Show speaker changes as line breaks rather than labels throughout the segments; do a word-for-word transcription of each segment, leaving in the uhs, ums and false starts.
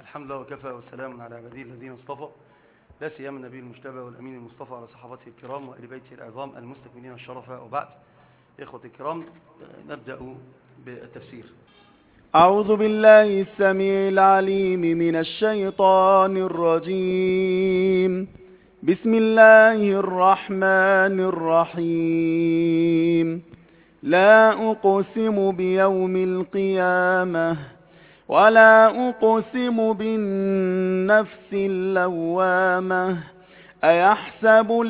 الحمد لله وكفى والسلام على عباده الذين اصطفى، لا سيما النبي المجتبى والأمين المصطفى على صحابته الكرام وآل بيته العظام المستكملين الشرف. وبعد، إخوة الكرام، نبدأ بالتفسير.
أعوذ بالله السميع العليم من الشيطان الرجيم. بسم الله الرحمن الرحيم. لا أقسم بيوم القيامة ولا أقسم بالنفس اللوامة. أيحسب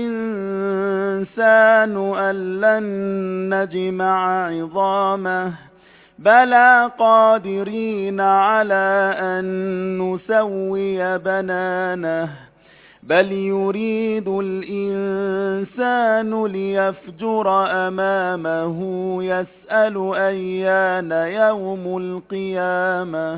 الإنسان أن لن نجمع عظامه بلى قادرين على أن نسوي بنانه بل يريد الإنسان ليفجر أمامه يسأل أيان يوم القيامة.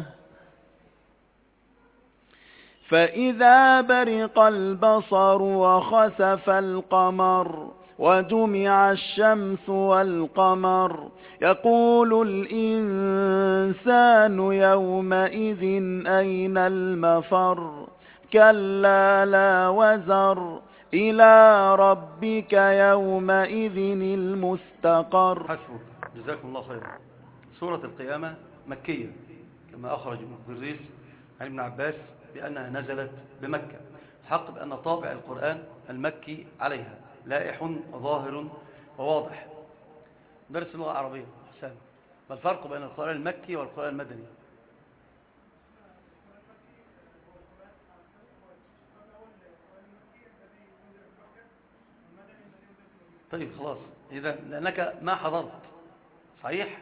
فإذا برق البصر وخسف القمر وجمع الشمس والقمر يقول الإنسان يومئذ أين المفر كلا لا وزر إلى ربك يومئذ المستقر.
حسبك، جزاكم الله خيرا. سورة القيامة مكية كما أخرج ابن البريس عن ابن عباس بأنها نزلت بمكة. حق بأن طابع القرآن المكي عليها لائح وظاهر وواضح. درس اللغة العربية حسام، ما الفرق بين القرآن المكي والقرآن المدني؟ طيب خلاص، إذا لأنك ما حضرت صحيح.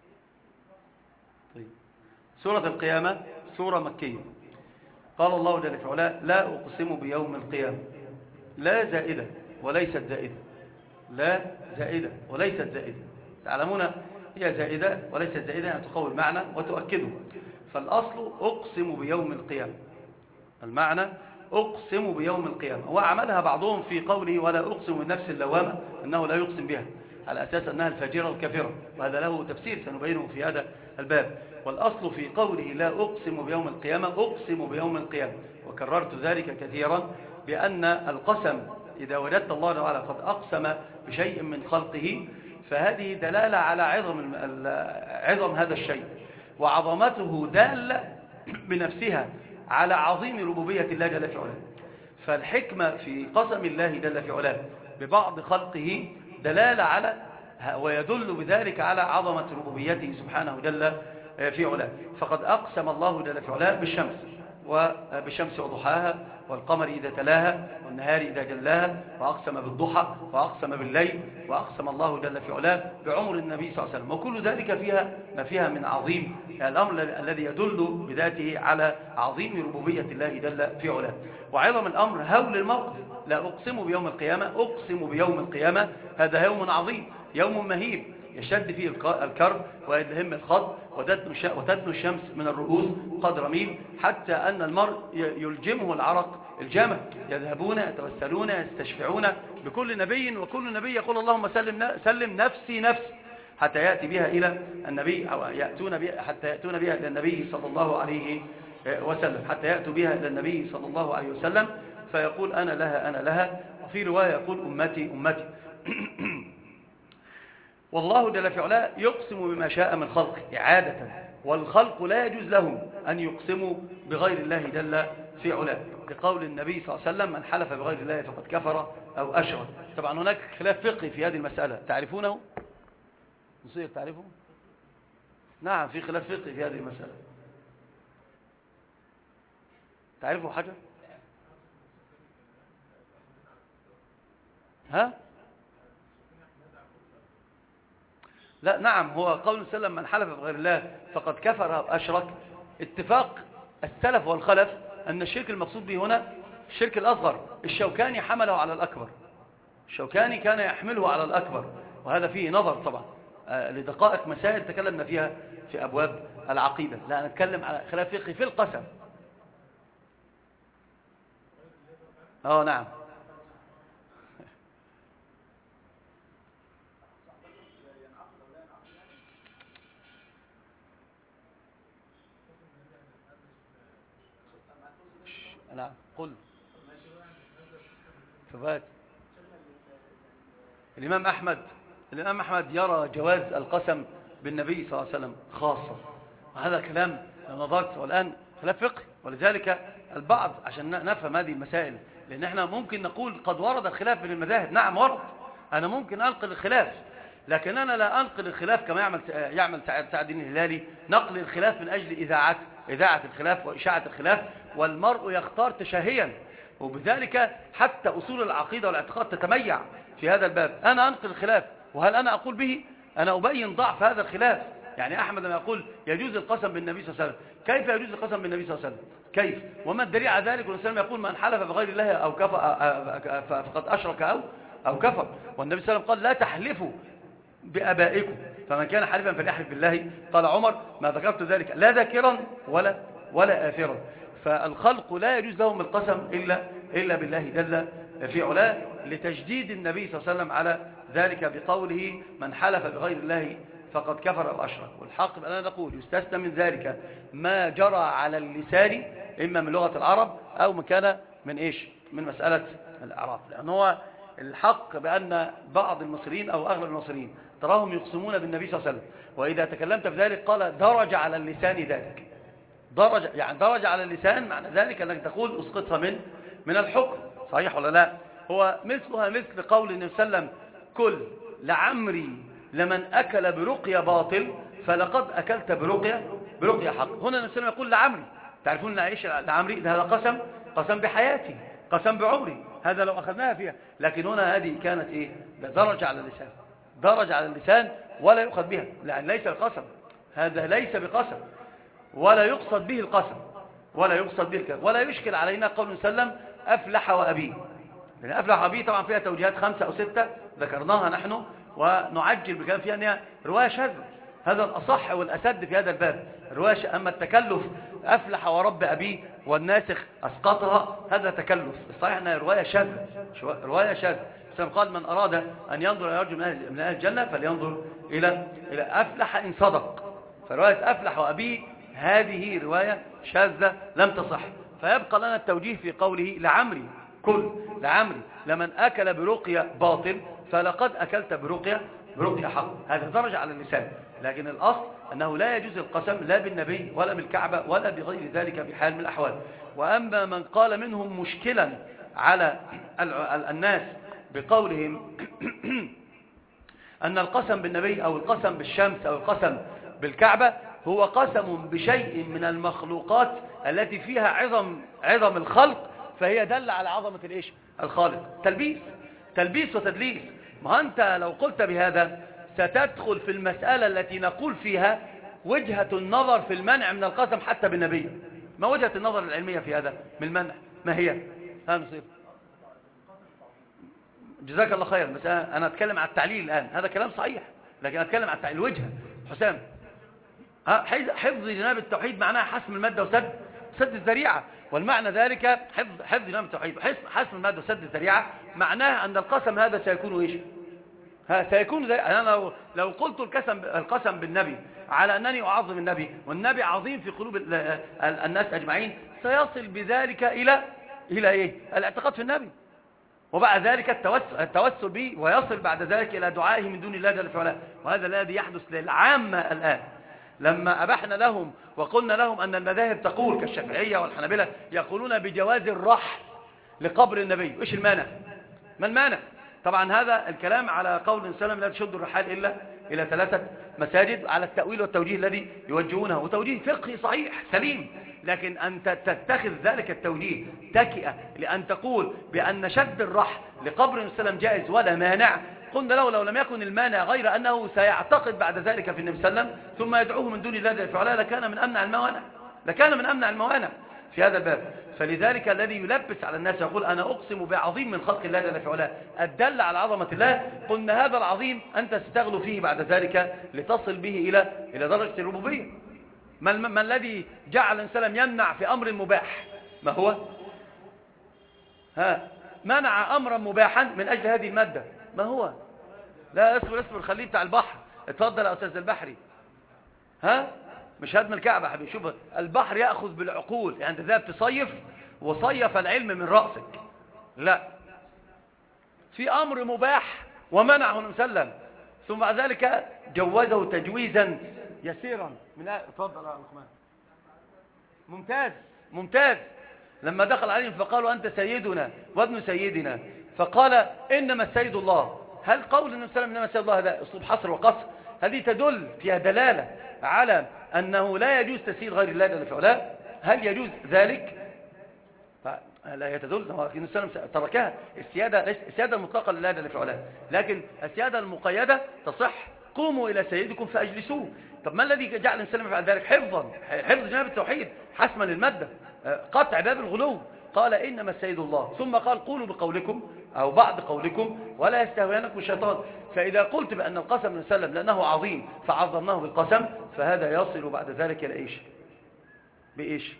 طيب، سورة القيامة سورة مكية. قال الله جل في علاه: لا أقسم بيوم القيامة. لا زائدة وليست زائدة، لا زائدة وليست زائدة. تعلمون هي زائدة وليست زائدة يعني تقوي المعنى وتؤكده. فالأصل أقسم بيوم القيامة، المعنى أقسم بيوم القيامة. وعملها بعضهم في قوله ولا أقسم بالنفس اللوامة، أنه لا يقسم بها على أساس أنها الفاجرة الكافرة، وهذا له تفسير سنبينه في هذا الباب. والأصل في قوله لا أقسم بيوم القيامة أقسم بيوم القيامة، وكررت ذلك كثيرا بأن القسم إذا وجدت الله تعالى قد أقسم بشيء من خلقه فهذه دلالة على عظم عظم هذا الشيء، وعظمته دالة بنفسها على عظيم ربوبية الله جل في علاه. فالحكمة في قسم الله جل في علاه ببعض خلقه دلالة على ويدل بذلك على عظمة ربوبيته سبحانه جل في علاه. فقد أقسم الله جل في علاه بالشمس وبالشمس وضحاها والقمر إذا تلاها والنهار إذا جلاها، وأقسم بالضحى وأقسم بالليل، وأقسم الله جل في علاه بعمر النبي صلى الله عليه وسلم. وكل ذلك فيها ما فيها من عظيم الأمر الذي يدل بذاته على عظيم ربوبية الله جل في علاه وعظم الأمر. هول الموقف، لا أقسم بيوم القيامة أقسم بيوم القيامة، هذا يوم عظيم، يوم مهيب يشد فيه الكرب ويدهم الخط وتدنو الشمس من الرؤوس قدر ميل، حتى أن المرء يلجمه العرق الجمل. يذهبون يتوسلون يستشفعون بكل نبي، وكل نبي يقول اللهم سلم, سلم نفسي نفسي، حتى يأتي بها إلى النبي أو يأتون بها حتى يأتون بها إلى النبي صلى الله عليه وسلم حتى يأتوا بها إلى النبي صلى الله عليه وسلم فيقول أنا لها أنا لها، وفي رواية يقول أمتي أمتي. والله جل في علاه يقسم بما شاء من خلقه عادة، والخلق لا يجوز لهم أن يقسموا بغير الله جل في علاه، لقول النبي صلى الله عليه وسلم من حلف بغير الله فقد كفر أو أشرك. طبعا هناك خلاف فقهي في هذه المسألة، تعرفونه؟ نصير تعرفه؟ نعم، في خلاف فقهي في هذه المسألة. تعرفوا حاجة؟ ها؟ لا، نعم، هو قول سلم من حلف بغير الله فقد كفر أو أشرك. اتفاق السلف والخلف أن الشرك المقصود به هنا الشرك الأصغر. الشوكاني حمله على الأكبر، الشوكاني كان يحمله على الأكبر، وهذا فيه نظر طبعا آه لدقائق مسائل تكلمنا فيها في أبواب العقيدة. لا، نتكلم على خلاف فقهي في القسم. اه نعم. نعم قل ثبات. الإمام أحمد الإمام أحمد يرى جواز القسم بالنبي صلى الله عليه وسلم خاصة، وهذا كلام لو نظرت والآن خلاف فقهي، ولذلك البعض عشان نفهم هذه المسائل، لأن احنا ممكن نقول قد ورد الخلاف بين المذاهب. نعم ورد، أنا ممكن أنقل الخلاف، لكن أنا لا أنقل الخلاف كما يعمل يعمل سعد الدين الهلالي، نقل الخلاف من أجل إذاعة إذاعة الخلاف وإشاعة الخلاف، والمرء يختار تشهيا، وبذلك حتى أصول العقيدة والاعتقاد تتميع في هذا الباب. أنا أنقل الخلاف، وهل أنا أقول به؟ أنا أبين ضعف هذا الخلاف. يعني أحمد لما يقول يجوز القسم بالنبي صلى الله عليه وسلم، كيف يجوز القسم بالنبي صلى الله عليه وسلم؟ كيف؟ وما الدليل على ذلك؟ والنبي صلى الله عليه وسلم يقول من حلف بغير الله أو كفر فقد أشرك أو أو كفر، والنبي صلى الله عليه وسلم قال لا تحلفوا بآبائكم فمن كان حلفا فليحلف بالله. قال عمر ما ذكرت ذلك لا ذاكرا ولا ولا آثرا. فالخلق لا يجوز لهم القسم إلا إلا بالله جل في علاه، لتجديد النبي صلى الله عليه وسلم على ذلك بقوله من حلف بغير الله فقد كفر أو أشرك. والحق أنا نقول يستثنى من ذلك ما جرى على اللسان إما من لغة العرب أو ما كان من إيش من مسألة الأعراب، لأن هو الحق بأن بعض المصريين أو أغلب المصريين تراهم يقسمون بالنبي صلى الله عليه وسلم، وإذا تكلمت بذلك قال درج على اللسان ذلك. درج يعني درج على اللسان معنى ذلك أنك تقول أسقطها من من الحكم، صحيح ولا لا؟ هو مثلها مثل قول النبي صلى الله عليه وسلم كل لعمري لمن أكل برقية باطل فلقد أكلت برقية برقية حق. هنا النبي صلى الله عليه وسلم يقول لعمري، تعرفون لعيش لعمري هذا قسم قسم بحياتي، قسم بعمري، هذا لو أخذناها فيها. لكن هنا هذه كانت إيه؟ درجة على اللسان، درجة على اللسان ولا يؤخذ بها، لأن ليس القسم، هذا ليس بقسم ولا يقصد به القسم ولا يقصد به الكلام. ولا يشكل علينا قول وسلم أفلح وأبيه، لأن أفلح وأبيه طبعا فيها توجيهات خمسة أو ستة ذكرناها نحن ونعجل بكلام فيها أنها رواية شاذة، هذا الأصح والأسد في هذا الباب رواية. أما التكلف أفلح ورب أبيه والناسخ أسقطها هذا تكلف، الصحيح أنها رواية شاذة رواية شاذة. قال من أراد أن ينظر إلى رجل من أهل الجنة فلينظر إلى إلى أفلح إن صدق، فرواية أفلح وأبيه هذه رواية شاذة لم تصح. فيبقى لنا التوجيه في قوله لعمري كل لعمري لمن أكل برقية باطل فلقد أكلت برقية برقية حق، هذا درجة على اللسان. لكن الأصل أنه لا يجوز القسم لا بالنبي ولا بالكعبة ولا بغير ذلك بحال من الأحوال. وأما من قال منهم مشكلا على الناس بقولهم أن القسم بالنبي أو القسم بالشمس أو القسم بالكعبة هو قسم بشيء من المخلوقات التي فيها عظم عظم الخلق، فهي دل على عظمة الإيش الخالق. تلبيس تلبيس وتدليس. ما أنت لو قلت بهذا ستدخل في المسألة التي نقول فيها وجهة النظر في المنع من القسم حتى بالنبي. ما وجهة النظر العلمية في هذا من المنع؟ ما هي؟ ها نصير جزاك الله خير. بس أنا أتكلم على التعليل الآن، هذا كلام صحيح، لكن أتكلم على التعليل. الوجهة حسام حفظ جناب التوحيد معناها حسم المادة وسد سد الذريعة، والمعنى ذلك حفظ حفظ جناب التوحيد وحسم المادة وسد الذريعة معناه أن القسم هذا سيكون إيش؟ ها سيكون زي أنا لو لو قلت القسم القسم بالنبي على أنني أعظم النبي والنبي عظيم في قلوب الناس أجمعين، سيصل بذلك إلى إلى إيه؟ الاعتقاد في النبي، وبعد ذلك التوسل, التوسل به، ويصل بعد ذلك إلى دعائه من دون الله جل وعلا. وهذا الذي يحدث للعامة الآن. لما أبحنا لهم وقلنا لهم أن المذاهب تقول كالشافعية والحنابلة يقولون بجواز الرحل لقبر النبي، إيش المانع؟ ما المانع؟ طبعا هذا الكلام على قول سلم لا تشد الرحال إلا إلى ثلاثة مساجد، على التأويل والتوجيه الذي يوجهونه، وتوجيه فقهي صحيح سليم. لكن أن تتخذ ذلك التوجيه تكئة لأن تقول بأن شد الرحل لقبر سلم جائز ولا مانع، قلنا له لو لم يكن المانع غير أنه سيعتقد بعد ذلك في النبي صلى الله عليه وسلم ثم يدعوه من دون الله جل وعلا لكان من أمنع الموانع لكان من أمنع الموانع في هذا الباب. فلذلك الذي يلبس على الناس يقول أنا أقسم بعظيم من خلق الله جل وعلا الدل على عظمة الله، قلنا هذا العظيم أنت ستغلو فيه بعد ذلك لتصل به إلى إلى درجة الربوبية. ما, ما الذي جعل الإنسان يمنع في أمر مباح؟ ما هو؟ ها منع أمرا مباحا من أجل هذه المادة. ما هو؟ لا اصبر اصبر خليه بتاع البحر. اتفضل يا أستاذ البحري. ها مش هدم الكعبة حبيبي. شوف البحر يأخذ بالعقول، يعني انت ذهب تصيف وصيف العلم من رأسك، لا، في أمر مباح ومنعه النبي صلى الله عليه وسلم، ثم بعد ذلك جوزه تجويزا يسيرا من اتفضل يا لقمان. ممتاز ممتاز. لما دخل عليهم فقالوا أنت سيدنا وابن سيدنا، فقال إنما السيد الله. هل قول النبي صلى الله عليه وسلم إنما السيد الله هذا أسلوب حصر وقصر؟ هذه تدل فيها دلالة على أنه لا يجوز تسيير غير الله جل وعلا. هل يجوز ذلك؟ لا يتدل. النبي صلى الله عليه وسلم تركها. السيادة ليس السيادة المطلقة لله جل وعلا، لكن السيادة المقيدة تصح. قوموا إلى سيدكم فأجلسوه. طب ما الذي جعل الإنسان يفعل ذلك؟ حفظا، حفظ جانب التوحيد، حسما للمادة، قطع باب الغلو. قال إنما السيد الله، ثم قال قولوا بقولكم أو بعض قولكم ولا يستهوينكم الشيطان. فإذا قلت بأن القسم من سلم لأنه عظيم فعظمناه بالقسم، فهذا يصل بعد ذلك إلى إيش؟ بإيش؟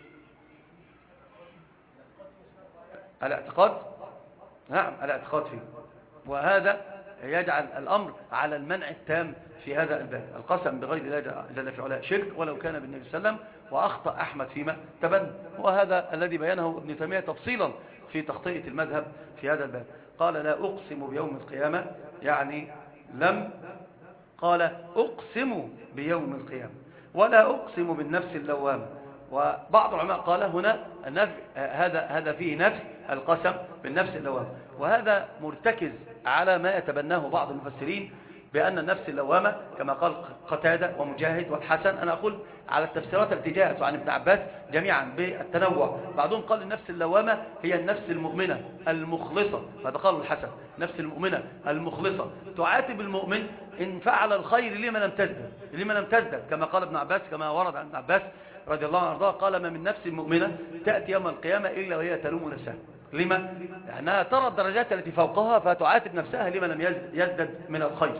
الاعتقاد. نعم، الاعتقاد فيه. وهذا يجعل الأمر على المنع التام في هذا الباب. القسم بغير الله جل في علاه شرك ولو كان بالنبي صلى الله عليه وسلم، وأخطأ أحمد فيما تبنى، وهذا الذي بينه ابن تيمية تفصيلا في تخطيط المذهب في هذا الباب. قال لا أقسم بيوم القيامة، يعني لم قال أقسم بيوم القيامة، ولا أقسم بالنفس اللوامة. وبعض العلماء قال هنا النفي، هذا هذا فيه نفي القسم بالنفس اللوامة، وهذا مرتكز على ما يتبناه بعض المفسرين بأن النفس اللوامة كما قال قتادة ومجاهد والحسن. أنا أقول على التفسيرات التي جاءت عن ابن عباس جميعا بالتنوع. بعضهم قال النفس اللوامة هي النفس المؤمنة المخلصة، هذا قال الحسن، نفس المؤمنة المخلصة تعاتب المؤمن إن فعل الخير لما لم تزدد لما لم تزدد كما قال ابن عباس، كما ورد عن ابن عباس رضي الله عنه وارضاه، قال ما من نفس مؤمنة تأتي يوم القيامة إلا وهي تلوم نفسها. لما؟ لأنها ترى الدرجات التي فوقها فتعاتب نفسها لما لم يزدد من الخير.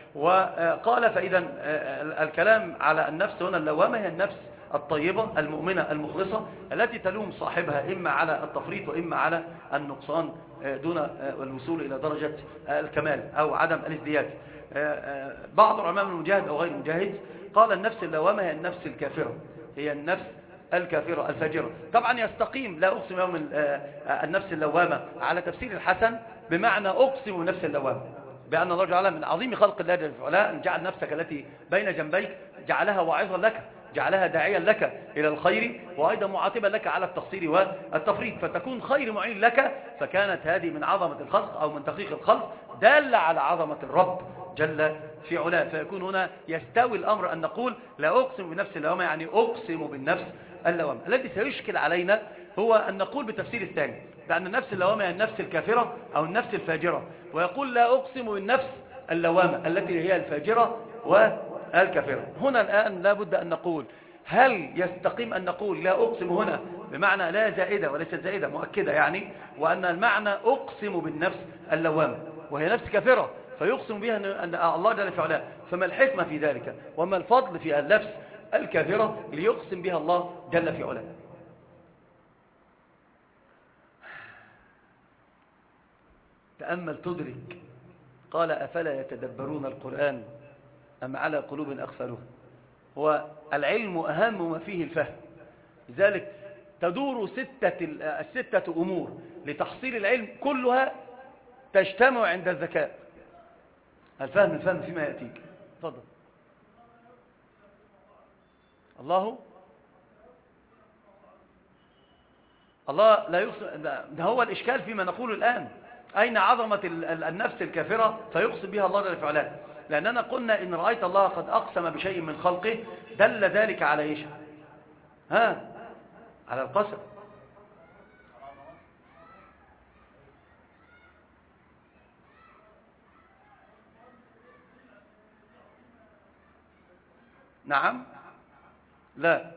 وقال فإذا الكلام على النفس هنا اللوامة هي النفس الطيبة المؤمنة المخلصة التي تلوم صاحبها إما على التفريط وإما على النقصان دون الوصول إلى درجة الكمال أو عدم الازدياد. بعض العلماء من المجاهد أو غير المجاهد قال النفس اللوامة هي النفس الكافرة، هي النفس الكافرة الفاجرة. طبعا يستقيم لا أقسم يوم النفس اللوامة على تفسير الحسن بمعنى أقسم نفس اللوامة، بأن الله جعل من عظيم خلق الله جل وعلا أن جعل نفسك التي بين جنبيك جعلها واعظا لك، جعلها داعيا لك إلى الخير، وأيضا معاتبا لك على التقصير والتفريط، فتكون خير معين لك. فكانت هذه من عظمة الخلق أو من تحقيق الخلق دالة على عظمة الرب جل في علاه. فيكون هنا يستوي الأمر أن نقول لا أقسم بنفس اللوامة، يعني أقسم بالنفس اللوامة. الذي سيشكل علينا هو أن نقول بالتفسير الثاني بأن النفس اللوامة هي النفس الكافرة أو النفس الفاجرة، ويقول لا أقسم بالنفس اللوامة التي هي الفاجرة والكافرة. هنا الآن لا بد أن نقول هل يستقيم أن نقول لا أقسم هنا بمعنى لا زائدة وليست زائدة مؤكدة يعني، وأن المعنى أقسم بالنفس اللوامة وهي نفس كافرة فيقسم بها أن الله جل في علاه. فما الحكمة في ذلك وما الفضل في النفس الكافرة ليقسم بها الله جل في علاه؟ تأمل تدرك. قال أفلا يتدبرون القرآن أم على قلوب أقفلها. هو العلم أهم ما فيه الفهم، لذلك تدور ستة الستة أمور لتحصيل العلم كلها تجتمع عند الذكاء. الفهم الفهم فيما يأتيك. تفضل. الله الله لا يقسم. ده هو الإشكال فيما نقول الآن، أين عظمة النفس الكافرة فيقسم بها الله جل في علاه؟ لأننا قلنا إن رأيت الله قد أقسم بشيء من خلقه دل ذلك على إيش؟ ها؟ على القسم. نعم. لا.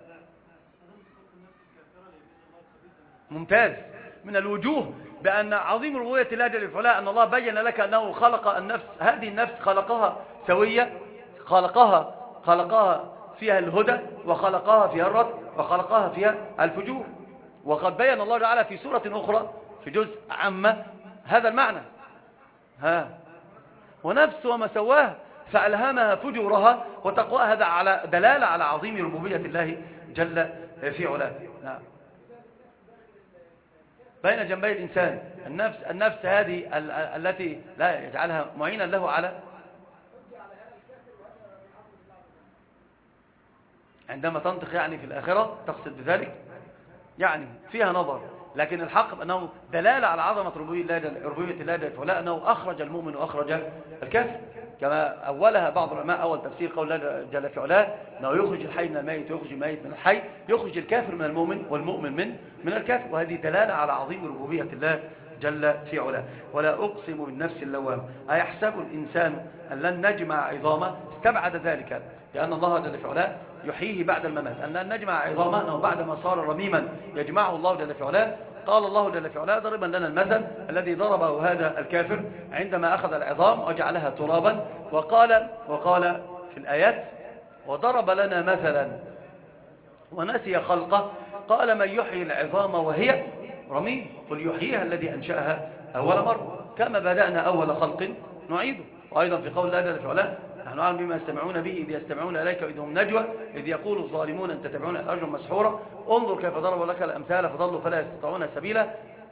ممتاز. من الوجوه بأن عظيم ربوبية الله جل وعلا أن الله بين لك أنه خلق النفس، هذه النفس خلقها سوية، خلقها خلقها فيها الهدى وخلقها فيها الرد وخلقها فيها الفجور. وقد بين الله تعالى في سورة أخرى في جزء عامة هذا المعنى. ها ونفس وما سواها فألهمها فجورها وتقواها. هذا على دلالة على عظيم ربوبية الله جل في علاه. نعم. بين جنبي الإنسان. النفس النفس هذه ال- التي لا يجعلها معينا له على عندما تنطق يعني في الآخرة، تقصد بذلك يعني فيها نظر، لكن الحق أنه دلالة على عظمة ربوبية الله جل وعلا، أنه أخرج المؤمن وأخرج الكافر، كما أولها بعض العلماء أول تفسير قول الله جل وعلا أنه يخرج الحي من الميت ويخرج الميت من الحي، يخرج الكافر من المؤمن والمؤمن من من الكافر، وهذه دلالة على عظيم ربوبية الله جل في علاه. ولا أقسم بالنفس اللوامة، أيحسب الإنسان أن لن نجمع عظامه؟ استبعد ذلك لأن الله جل في علاه يحييه بعد الممات، أن لن نجمع عظامه أنه بعدما صار رميما يجمعه الله جل في علاه. قال الله جل في علاه ضربا لنا المثل الذي ضربه هذا الكافر عندما أخذ العظام وجعلها ترابا، وقال وقال في الآيات وضرب لنا مثلا ونسي خلقه، قال من يحيي العظام وهي رميم قل يحييها الذي أنشأها أول مرة، كما بدأنا أول خلق نعيده. وأيضا في قول الله جل في علاه نحن نعلم بما يستمعون به إذ يستمعون إليك وإذ هم نجوى إذ يقول الظالمون أن تتبعون الأرجل مسحورة انظر كيف ضربوا لك الأمثال فضلوا فلا يستطيعون سبيلا.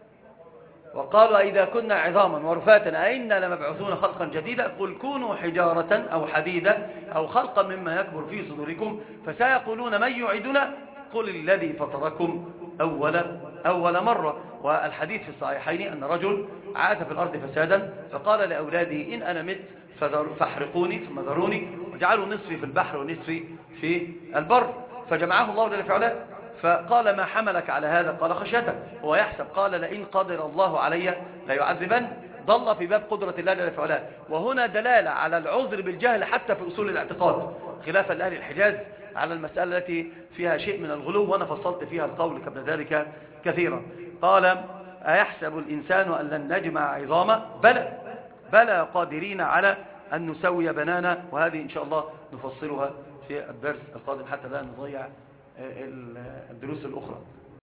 وقالوا إذا كنا عظاما ورفاتا أئنا لمبعوثون خلقا جديدا قل كونوا حجارة أو حديدا أو خلقا مما يكبر في صدوركم فسيقولون من يعيدنا قل الذي فطركم أول, أول مرة. والحديث في الصحيحين أن رجل عاث في الأرض فسادا فقال لأولاده إن أنا مت فاحرقوني ثم ذروني وجعلوا نصفي في البحر ونصفي في البر، فجمعه الله جل وعلا فقال ما حملك على هذا؟ قال خشيتك. هو يحسب قال لئن قدر الله علي ليعذبن، ضل في باب قدرة الله جل وعلا. وهنا دلالة على العذر بالجهل حتى في أصول الاعتقاد، خلافا لأهل الحجاز على المسألة التي فيها شيء من الغلو، وأنا فصلت فيها القول قبل ذلك كثيرا. قال أيحسب الإنسان أن لن نجمع عظامه؟ بلى بلى قادرين على أن نسوي بنانا. وهذه إن شاء الله نفصلها في الدرس القادم حتى لا نضيع الدروس الأخرى.